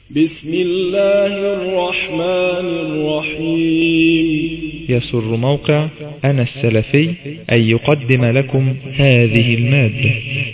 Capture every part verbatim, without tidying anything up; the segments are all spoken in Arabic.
بسم الله الرحمن الرحيم. يسر موقع أنا السلفي أن يقدم لكم هذه المادة.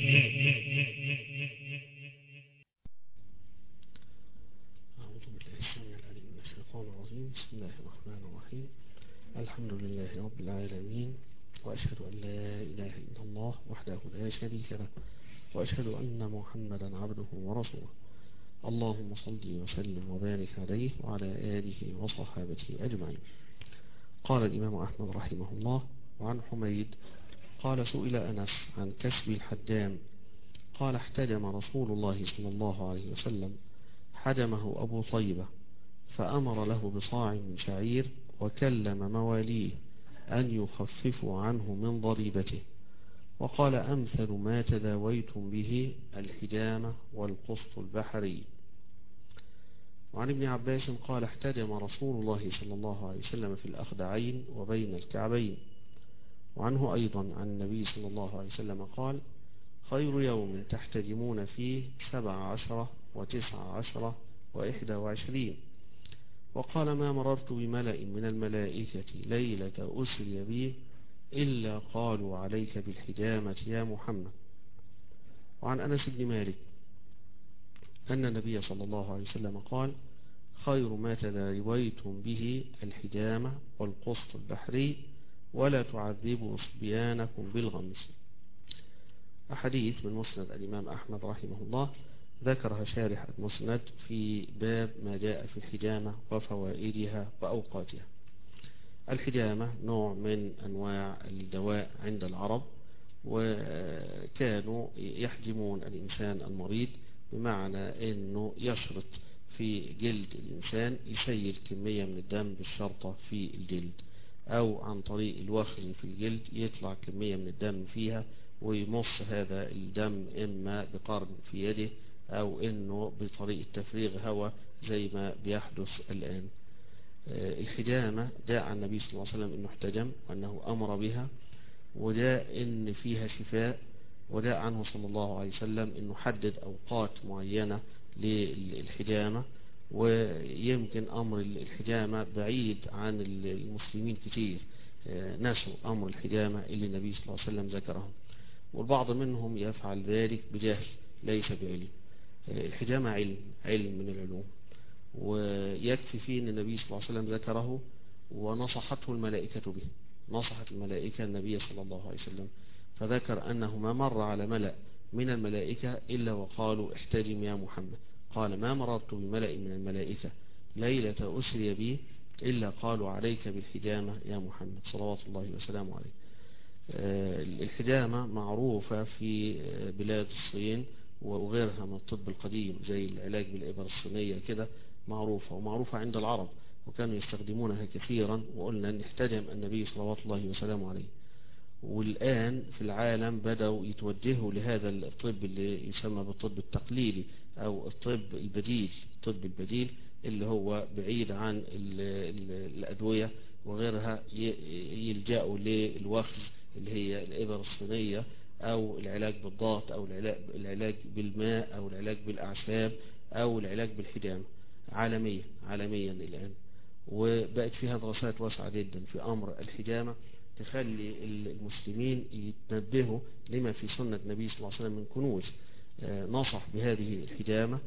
أعوذ بالله السميع العليم من الشيطان الرجيم. بسم الله الرحمن الرحيم. الحمد لله رب العالمين، وأشهد أن لا إله إلا الله وحده لا شريك له، وأشهد أن محمدا عبده ورسوله. اللهم صل وسلم وبارك عليه وعلى آله وصحابته أجمعين. قال الإمام أحمد رحمه الله: وعن حميد قال: سئل أنس عن كسب الحدام، قال: احتدم رسول الله صلى الله عليه وسلم حدمه أبو طيبة، فأمر له بصاع من شعير، وكلم مواليه أن يخففوا عنه من ضريبته، وقال: أمثل ما تداويتم به الحجامة والقسط البحري. وعن ابن عباس قال: احتدم رسول الله صلى الله عليه وسلم في الأخدعين وبين الكعبين. وعنه أيضا عن النبي صلى الله عليه وسلم قال: خير يوم تحتدمون فيه سبع عشرة وتسع عشرة وإحدى وعشرين. وقال: ما مررت بملأ من الملائكة ليلة أسري بي إلا قالوا عليك بالحجامة يا محمد. وعن أنس بن مالك أن النبي صلى الله عليه وسلم قال: خير ما تداويتم به الحجامة والقسط البحري، ولا تعذبوا صبيانكم بالغمس. أحاديث من مسند الإمام أحمد رحمه الله ذكرها شارح المسند في باب ما جاء في الحجامة وفوائدها وأوقاتها. الحجامة نوع من أنواع الدواء عند العرب، وكانوا يحجمون الإنسان المريض بمعنى أنه يشرط في جلد الإنسان، يسيل كمية من الدم بالشرطة في الجلد، أو عن طريق الوخز في الجلد يطلع كمية من الدم فيها ويمص هذا الدم إما بقرن في يده أو إنه بطريقة تفريغ هواء زي ما بيحدث الآن. الحجامة جاء عن النبي صلى الله عليه وسلم إنه احتجم وأنه أمر بها، وجاء إن فيها شفاء، وجاء عنه صلى الله عليه وسلم إنه حدد أوقات معينة للحجامة. ويمكن أمر الحجامة بعيد عن المسلمين كتير، نسوا أمر الحجامة اللي النبي صلى الله عليه وسلم ذكرهم، والبعض منهم يفعل ذلك بجهل ليس بعلم. الحجامة علم علم من العلوم، ويكفي فيه أن النبي صلى الله عليه وسلم ذكره ونصحته الملائكة به. نصحت الملائكة النبي صلى الله عليه وسلم، فذكر أنه ما مر على ملأ من الملائكة إلا وقالوا احتجم يا محمد. قال: ما مررت بملأ من الملائكة ليلة أسري بي إلا قالوا عليك بالحجامة يا محمد صلوات الله وسلامه عليه. الحجامة معروفة في بلاد الصين وغيرها من الطب القديم، زي العلاج بالإبر الصينية كده، معروفة ومعروفة عند العرب، وكانوا يستخدمونها كثيرا. وقلنا أن احتجم النبي صلوات الله وسلامه عليه. والآن في العالم بدأوا يتوجهوا لهذا الطب اللي يسمى بالطب التقليدي أو الطب البديل. الطب البديل اللي هو بعيد عن الأدوية وغيرها، يلجأوا للوخز اللي هي الإبر الصينية، أو العلاج بالضغط، أو العلاج بالماء، أو العلاج بالأعشاب، أو العلاج بالحجامة. عالميا عالميا الآن، وبقت فيها دراسات واسعة جدا في أمر الحجامة تخلي المسلمين يتنبهوا لما في سنة النبي صلى الله عليه وسلم من كنوز. نصح بهذه الحجامة،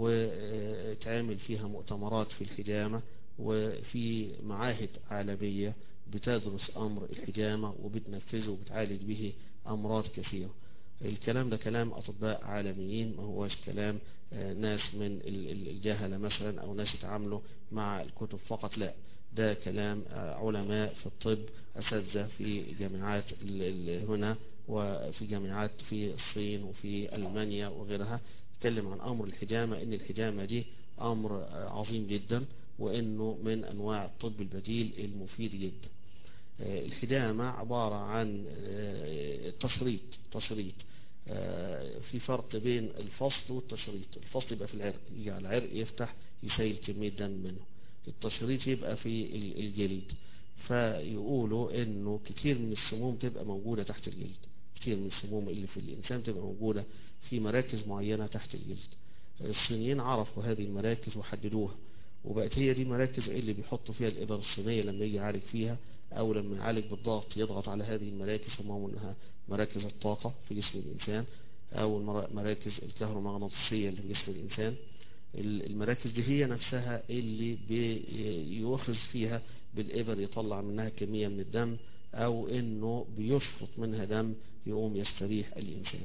وتعامل فيها مؤتمرات في الحجامة، وفي معاهد عالمية بتدرس أمر الحجامة وبتنفذه وبتعالج به أمراض كثيرة. الكلام ده كلام أطباء عالميين، ما هوش كلام ناس من الجهلة مثلا أو ناس يتعاملوا مع الكتب فقط، لا، ده كلام علماء في الطب، أساتذة في جامعات هنا وفي جامعات في الصين وفي ألمانيا وغيرها، يتكلم عن أمر الحجامة، إن الحجامة دي أمر عظيم جدا، وإنه من أنواع الطب البديل المفيد جدا. الحجامة عبارة عن تشريط تشريط في فرق بين الفصل والتشريط. الفصل يبقى في العرق، يجي على العرق يفتح يسيل كمية دم منه. التشريط يبقى في الجلد، فيقولوا انه كتير من السموم تبقى موجودة تحت الجلد. كتير من السموم اللي في الإنسان تبقى موجودة في مراكز معينة تحت الجلد. الصينيين عرفوا هذه المراكز وحددوها، وبقت هي دي المراكز اللي بيحطوا فيها الإبر الصينية لما يجي يعالج فيها، أو لما يعالج بالضغط يضغط على هذه المراكز، سموهم أنها مراكز الطاقة في جسم الإنسان، أو المراكز الكهرومغناطيسية اللي في جسم الإنسان. المراكز دي هي نفسها اللي بيوخز فيها بالإبر يطلع منها كمية من الدم، أو إنه بيشفط منها دم يقوم يستريح الإنسان.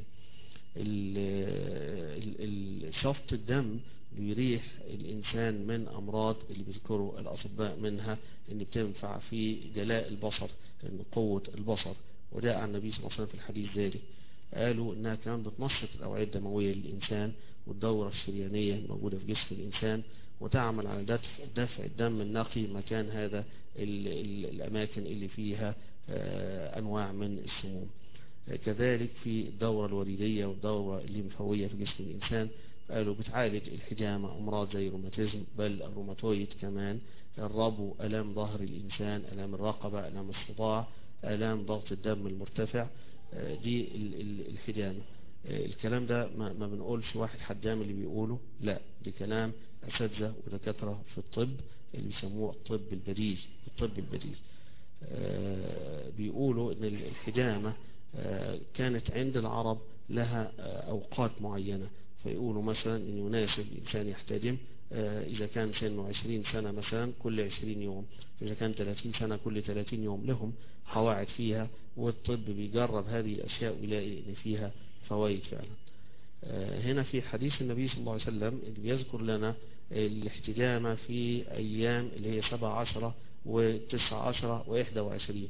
شفط الدم بيريح الإنسان من أمراض اللي بيذكروا الأطباء منها إن بتنفع في جلاء البصر، إن قوة البصر، وده عن النبي صلى الله عليه وسلم في الحديث ذلك. قالوا إنها كمان بتنشط الأوعية الدموية للإنسان والدورة الشريانية الموجودة في جسم الإنسان، وتعمل على دفع, دفع الدم النقي مكان هذا ال ال الأماكن اللي فيها أنواع من السموم. كذلك في الدورة الوريدية والدورة الليمفاوية في جسم الإنسان، قالوا بتعالج الحجامة، أمراض زي الروماتيزم، بل الروماتويد كمان، الربو، ألام ظهر الإنسان، ألام الرقبة، ألام الصداع، ألام ضغط الدم المرتفع. دي الحجامة. الكلام ده ما بنقولش واحد حجام اللي بيقوله، لا، دي كلام أساتذة ودكاترة في الطب اللي بيسموه الطب البديل. الطب البديل بيقولوا إن الحجامة كانت عند العرب لها أوقات معينة، فيقولوا مثلا إن يناسب الإنسان يحتجم إذا كان سنه عشرين سنة مثلا كل عشرين يوم، إذا كان ثلاثين سنة كل ثلاثين يوم. لهم قواعد فيها، والطب بيجرب هذه الأشياء ويلاقي إن فيها فوائد فعلا. هنا في حديث النبي صلى الله عليه وسلم اللي بيذكر لنا الاحتجامة في أيام اللي هي سبعة عشرة وتسعة عشرة وإحدى وعشرين.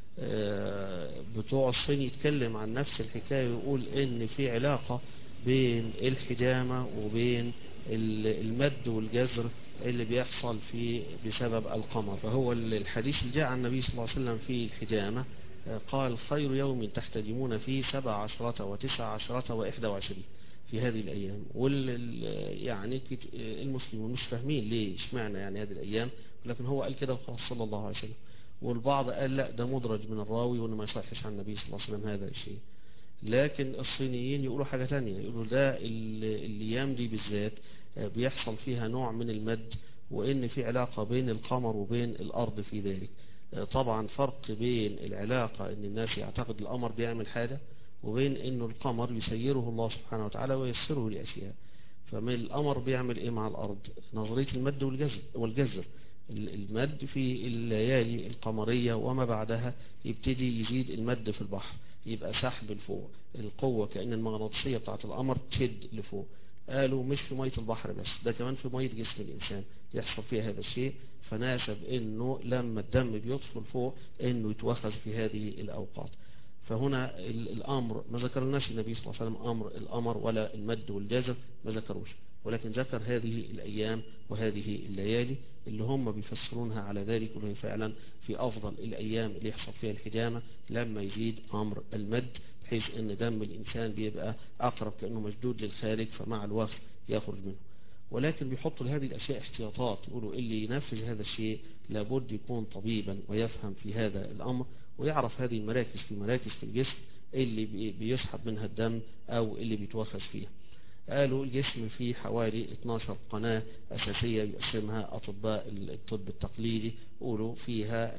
بتوع الصين يتكلم عن نفس الحكاية ويقول إن في علاقة بين الحجامة وبين المد والجزر اللي بيحصل في بسبب القمر. فهو الحديث اللي جاء عن النبي صلى الله عليه وسلم في الحجامة قال خير يوم تحتجمون فيه سبع عشرة وتسع عشرة وإحدى وعشرين في هذه الأيام. وال يعني المسلمون مش فاهمين ليه اشمعنى يعني هذه الأيام، لكن هو قال كده وخلاص صلى الله عليه وسلم. والبعض قال لا ده مدرج من الراوي وانه ما يصحش عن النبي صلى الله عليه وسلم هذا الشيء. لكن الصينيين يقولوا حاجة تانية، يقولوا ده الأيام دي بالذات بيحصل فيها نوع من المد، وإن في علاقة بين القمر وبين الأرض في ذلك. طبعا فرق بين العلاقة إن الناس يعتقد القمر بيعمل حاجة، وبين إنه القمر يسيره الله سبحانه وتعالى ويسره لأشياء. فمن القمر بيعمل إيه مع الأرض؟ نظرية المد والجزر والجزر. المد في الليالي القمرية وما بعدها يبتدي يزيد المد في البحر، يبقى سحب لفوق، القوة كأن المغناطيسية بتاعت القمر تشد لفوق. قالوا مش في مية البحر بس، ده كمان في مية جسم الإنسان يحصل فيها هذا الشيء. فناسب إنه لما الدم بيدخل فوق إنه يتوخز في هذه الأوقات. فهنا الأمر ما ذكرناش النبي صلى الله عليه وسلم أمر الأمر ولا المد والجزر، ما ذكروش، ولكن ذكر هذه الأيام وهذه الليالي اللي هم بيفسرونها على ذلك، وهي فعلا في أفضل الأيام اللي يحصل فيها الحجامة لما يزيد أمر المد، بحيث أن دم الإنسان بيبقى أقرب كأنه مشدود للخارج، فمع الوقت يخرج منه. ولكن بيحطوا لهذه الأشياء احتياطات، يقولوا اللي ينفذ هذا الشيء لابد يكون طبيبا ويفهم في هذا الأمر، ويعرف هذه المراكز في مراكز في الجسم اللي بيسحب منها الدم أو اللي بيتوخز فيها. قالوا الجسم فيه حوالي اثناشر قناة أساسية يقسمها أطباء الطب التقليدي، قولوا فيها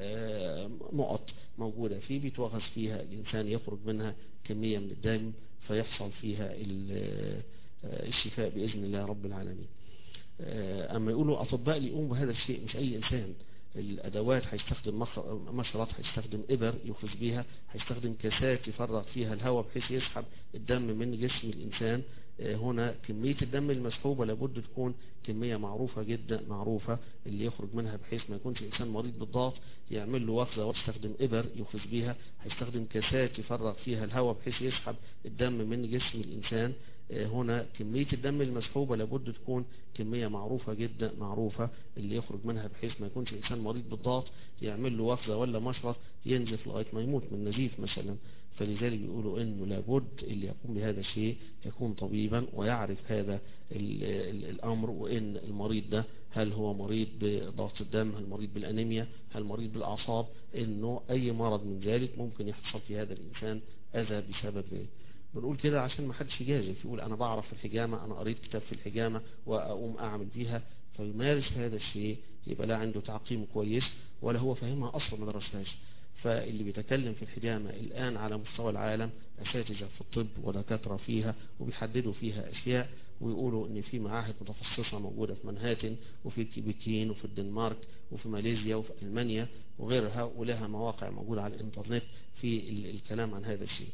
نقط موجودة فيه بيتوخز فيها الإنسان، يخرج منها كمية من الدم فيحصل فيها الشفاء بإذن الله رب العالمين. أما يقولوا أطباء اللي يقوموا بهذا الشيء مش أي إنسان. الأدوات هيستخدم مشرط، هيستخدم إبر يخز بيها، هيستخدم كاسات يفرغ فيها الهواء بحيث يسحب الدم من جسم الإنسان. هنا كمية الدم المسحوبة لابد تكون كمية معروفة جدا معروفة اللي يخرج منها، بحيث ما يكونش الإنسان مريض بالضغط يعمل له وخزة ويستخدم إبر يخز بيها. هيستخدم كاسات يفرغ فيها الهواء بحيث يسحب الدم من جسم الإنسان. هنا كمية الدم المسحوبة لابد تكون كمية معروفة جدا معروفة اللي يخرج منها، بحيث ما يكونش الإنسان مريض بالضغط يعمل له وخزة ولا مشرط ينزف لغاية ما يموت من نزيف مثلا. فلذلك بيقولوا إنه لابد اللي يقوم بهذا الشيء يكون طبيبا ويعرف هذا الأمر، وإن المريض ده هل هو مريض بضغط الدم، هل مريض بالأنيميا، هل مريض بالأعصاب، إنه أي مرض من ذلك ممكن يحصل في هذا الإنسان أذى بسبب ذلك. بنقول كده عشان ما حدش يجازف يقول أنا بعرف في الحجامة، أنا قريت كتاب في الحجامة وأقوم أعمل بيها فيمارس هذا الشيء، يبقى لا عنده تعقيم كويس ولا هو فاهمها أصلا ما درسهاش. فاللي بيتكلم في الحجامة الآن على مستوى العالم أساتذة في الطب ودكاترة فيها وبيحددوا فيها أشياء، ويقولوا إن في معاهد متخصصة موجودة في منهاتن وفي بكين وفي الدنمارك وفي ماليزيا وفي ألمانيا وغيرها، ولها مواقع موجودة على الإنترنت في الكلام عن هذا الشيء.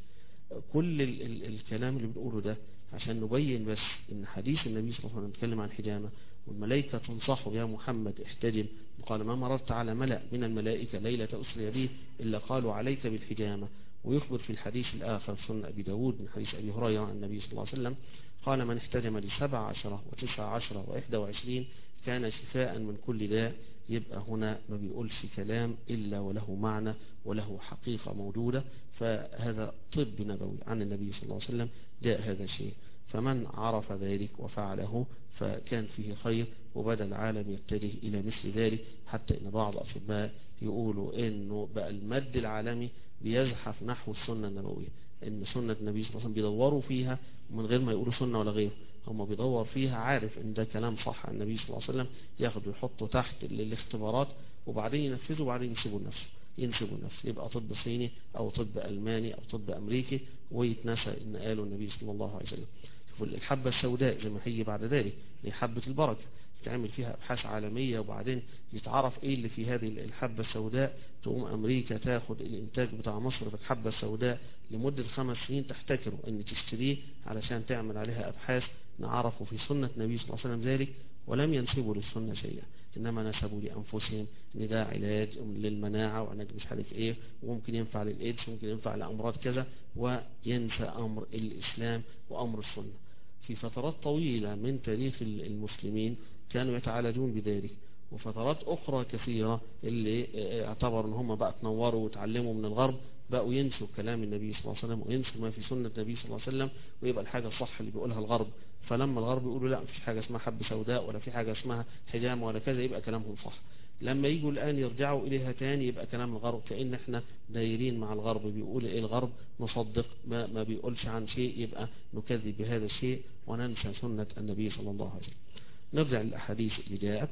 كل ال ال الكلام اللي بنقوله ده عشان نبين بس إن حديث النبي صلى الله عليه وسلم نتكلم عن الحجامة، والملائكة تنصحه يا محمد احتجم، وقال ما مررت على ملأ من الملائكة ليلة أسري به إلا قالوا عليك بالحجامة. ويخبر في الحديث الآخر في سنن أبي داود من حديث أبي هريرة عن النبي صلى الله عليه وسلم قال من احتجم لسبع عشرة وتسع عشرة وإحدى وعشرين كان شفاء من كل داء. يبقى هنا ما بيقولش كلام إلا وله معنى وله حقيقة موجودة، فهذا طب نبوي عن النبي صلى الله عليه وسلم جاء هذا الشيء، فمن عرف ذلك وفعله فكان فيه خير، وبدأ العالم يتجه إلى مثل ذلك، حتى إن بعض الأطباء يقولوا إنه بقى المد العالمي بيزحف نحو السنة النبوية، إن سنة النبي صلى الله عليه وسلم بيدوروا فيها من غير ما يقولوا سنة ولا غيره، هم بيدور فيها عارف إن ده كلام صح عن النبي صلى الله عليه وسلم، ياخد ويحطه تحت الاختبارات وبعدين ينفذه وبعدين يسيبوا نفسه ينسبوا نفسه يبقى طب صيني أو طب ألماني أو طب أمريكي، ويتنسى إن قاله النبي صلى الله عليه وسلم. الحبة السوداء زي ما هيجي بعد ذلك هي حبة البركة، تعمل فيها أبحاث عالمية وبعدين يتعرف إيه اللي في هذه الحبة السوداء، تقوم أمريكا تاخد الإنتاج بتاع مصر في الحبة السوداء لمدة خمس سنين تحتكره إن تشتريه علشان تعمل عليها أبحاث. نعرفوا في سنة النبي صلى الله عليه وسلم ذلك ولم ينسبوا للسنة شيئا، إنما نسبوا لأنفسهم إن ده علاج للمناعة وعلاج مش عارف إيه، وممكن ينفع للإيدز وممكن ينفع لأمراض كذا، وينسى أمر الإسلام وأمر السنة. في فترات طويلة من تاريخ المسلمين كانوا يتعالجون بذلك، وفترات أخرى كثيرة اللي اعتبروا ان هم بقى تنوروا وتعلموا من الغرب بقوا ينسوا كلام النبي صلى الله عليه وسلم وينسوا ما في سنة النبي صلى الله عليه وسلم، ويبقى الحاجة الصح اللي بيقولها الغرب. فلما الغرب يقولوا لا مفيش حاجة اسمها حب سوداء ولا في حاجة اسمها حجامة ولا كذا، يبقى كلامهم صح. لما يجوا الآن يرجعوا إليها تاني يبقى كلام الغرب كأن احنا دايرين مع الغرب، بيقول إيه الغرب نصدق، ما, ما بيقولش عن شيء يبقى نكذب بهذا الشيء وننسى سنة النبي صلى الله عليه وسلم. نرجع للأحاديث اللي جاءت.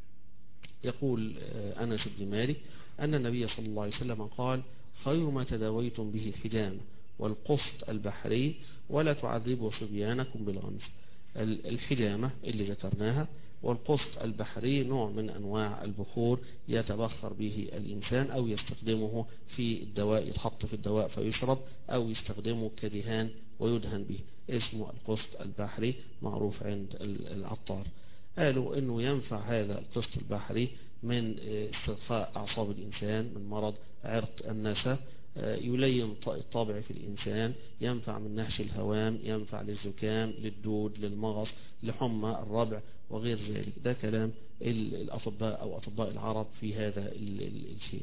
يقول أنس بن مالك أن النبي صلى الله عليه وسلم قال خير ما تداويتم به الحجامة والقسط البحري ولا تعذبوا صبيانكم بالغمس. الحجامة اللي ذكرناها والقسط البحري نوع من أنواع البخور يتبخر به الإنسان أو يستخدمه في الدواء، يتحط في الدواء فيشرب أو يستخدمه كدهان ويدهن به، اسمه القسط البحري معروف عند العطار. قالوا انه ينفع هذا القسط البحري من استرخاء اعصاب الانسان، من مرض عرق النسا، يلين الطابع في الانسان، ينفع من نهش الهوام، ينفع للزكام، للدود، للمغص، لحمى الربع وغير ذلك. ده كلام الاطباء او اطباء العرب في هذا الشيء.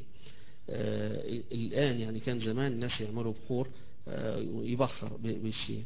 الان يعني كان زمان الناس يعملوا بخور يبخر بالشيء،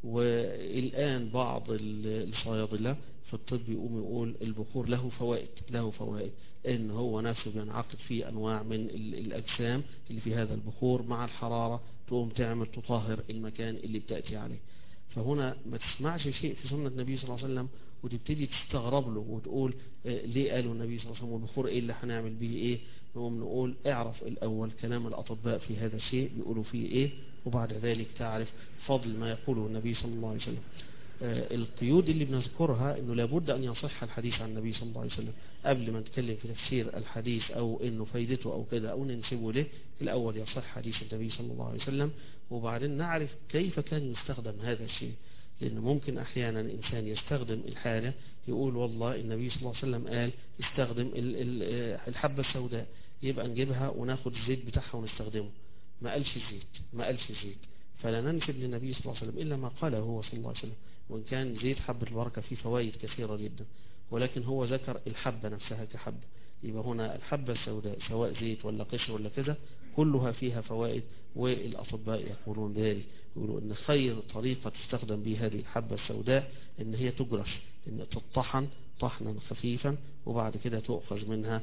والآن بعض الصيادلة في الطب يقوم يقول البخور له فوائد له فوائد ان هو نفسه بينعقد فيه انواع من الاجسام اللي في هذا البخور مع الحرارة تقوم تعمل تطهر المكان اللي بتأتي عليه. فهنا ما تسمعش شيء في سنة النبي صلى الله عليه وسلم وتبتدي تستغرب له وتقول آه ليه قالوا النبي صلى الله عليه وسلم والبخور ايه اللي هنعمل به ايه. نقوم نقول اعرف الاول كلام الاطباء في هذا الشيء بيقولوا فيه ايه، وبعد ذلك تعرف فضل ما يقوله النبي صلى الله عليه وسلم. آه القيود اللي بنذكرها انه لابد ان يصح الحديث عن النبي صلى الله عليه وسلم قبل ما نتكلم في تفسير الحديث او انه فايدته او كذا او ننسبه له. الاول يصح حديث النبي صلى الله عليه وسلم وبعدين نعرف كيف كان يستخدم هذا الشيء، لأن ممكن أحيانا الإنسان يستخدم الحاجة يقول والله النبي صلى الله عليه وسلم قال استخدم الحبة السوداء، يبقى نجيبها وناخد الزيت بتاعها ونستخدمه. ما قالش الزيت ما قالش الزيت فلا ننسب للنبي صلى الله عليه وسلم إلا ما قاله هو صلى الله عليه وسلم. وإن كان زيت حبة البركة فيه فوائد كثيرة جدا، ولكن هو ذكر الحبة نفسها كحبة. يبقى هنا الحبة السوداء سواء زيت ولا قشر ولا كذا كلها فيها فوائد، والأطباء يقولون ذلك، يقولوا ان خير طريقة تستخدم به هذه الحبة السوداء ان هي تجرش، ان تطحن طحنا خفيفا وبعد كده تؤخذ منها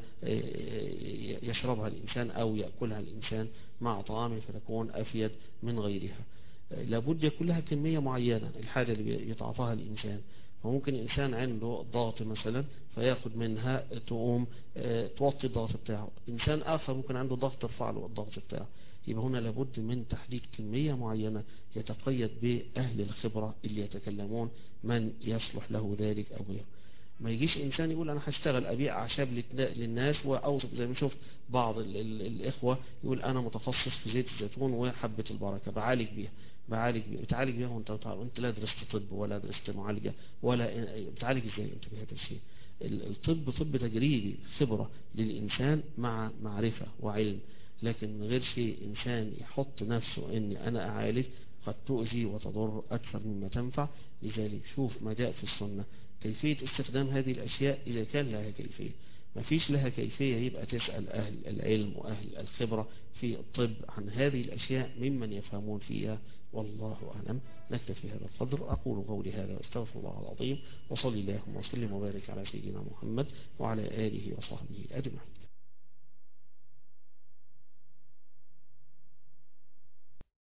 يشربها الإنسان أو يأكلها الإنسان مع طعامه فتكون أفيد من غيرها. لابد يكون لها كمية معينة الحاجة اللي يتعاطاها الإنسان. فممكن إنسان عنده ضغط مثلا فياخد منها تقوم توطي الضغط بتاعه، إنسان آخر ممكن عنده ضغط ترفع له الضغط بتاعه. يبقى هنا لابد من تحديد كمية معينة يتقيد بأهل الخبرة اللي يتكلمون من يصلح له ذلك أو غيره. ما يجيش إنسان يقول أنا هشتغل أبيع أعشاب للناس وأوصف، زي ما نشوف بعض ال ال الإخوة يقول أنا متخصص في زيت الزيتون وحبة البركة بعالج بيها بعالج بيها بتعالج بيها وأنت وأنت لا درست طب ولا درست معالجة ولا بتعالج إزاي أنت بهذا الشيء. الطب طب تجريبي، خبرة للإنسان مع معرفة وعلم، لكن من غير شيء إنسان يحط نفسه إن أنا أعالج قد تؤذي وتضر أكثر مما تنفع. لذلك شوف ما جاء في السنة كيفية استخدام هذه الأشياء إذا كان لها كيفية. ما فيش لها كيفية يبقى تسأل أهل العلم وأهل الخبرة في الطب عن هذه الأشياء ممن يفهمون فيها، والله أعلم. نكتفي هذا القدر. أقول قولي هذا واستغفر الله العظيم، وصلي اللهم وسلم وبارك على سيدنا محمد وعلى آله وصحبه أجمعين.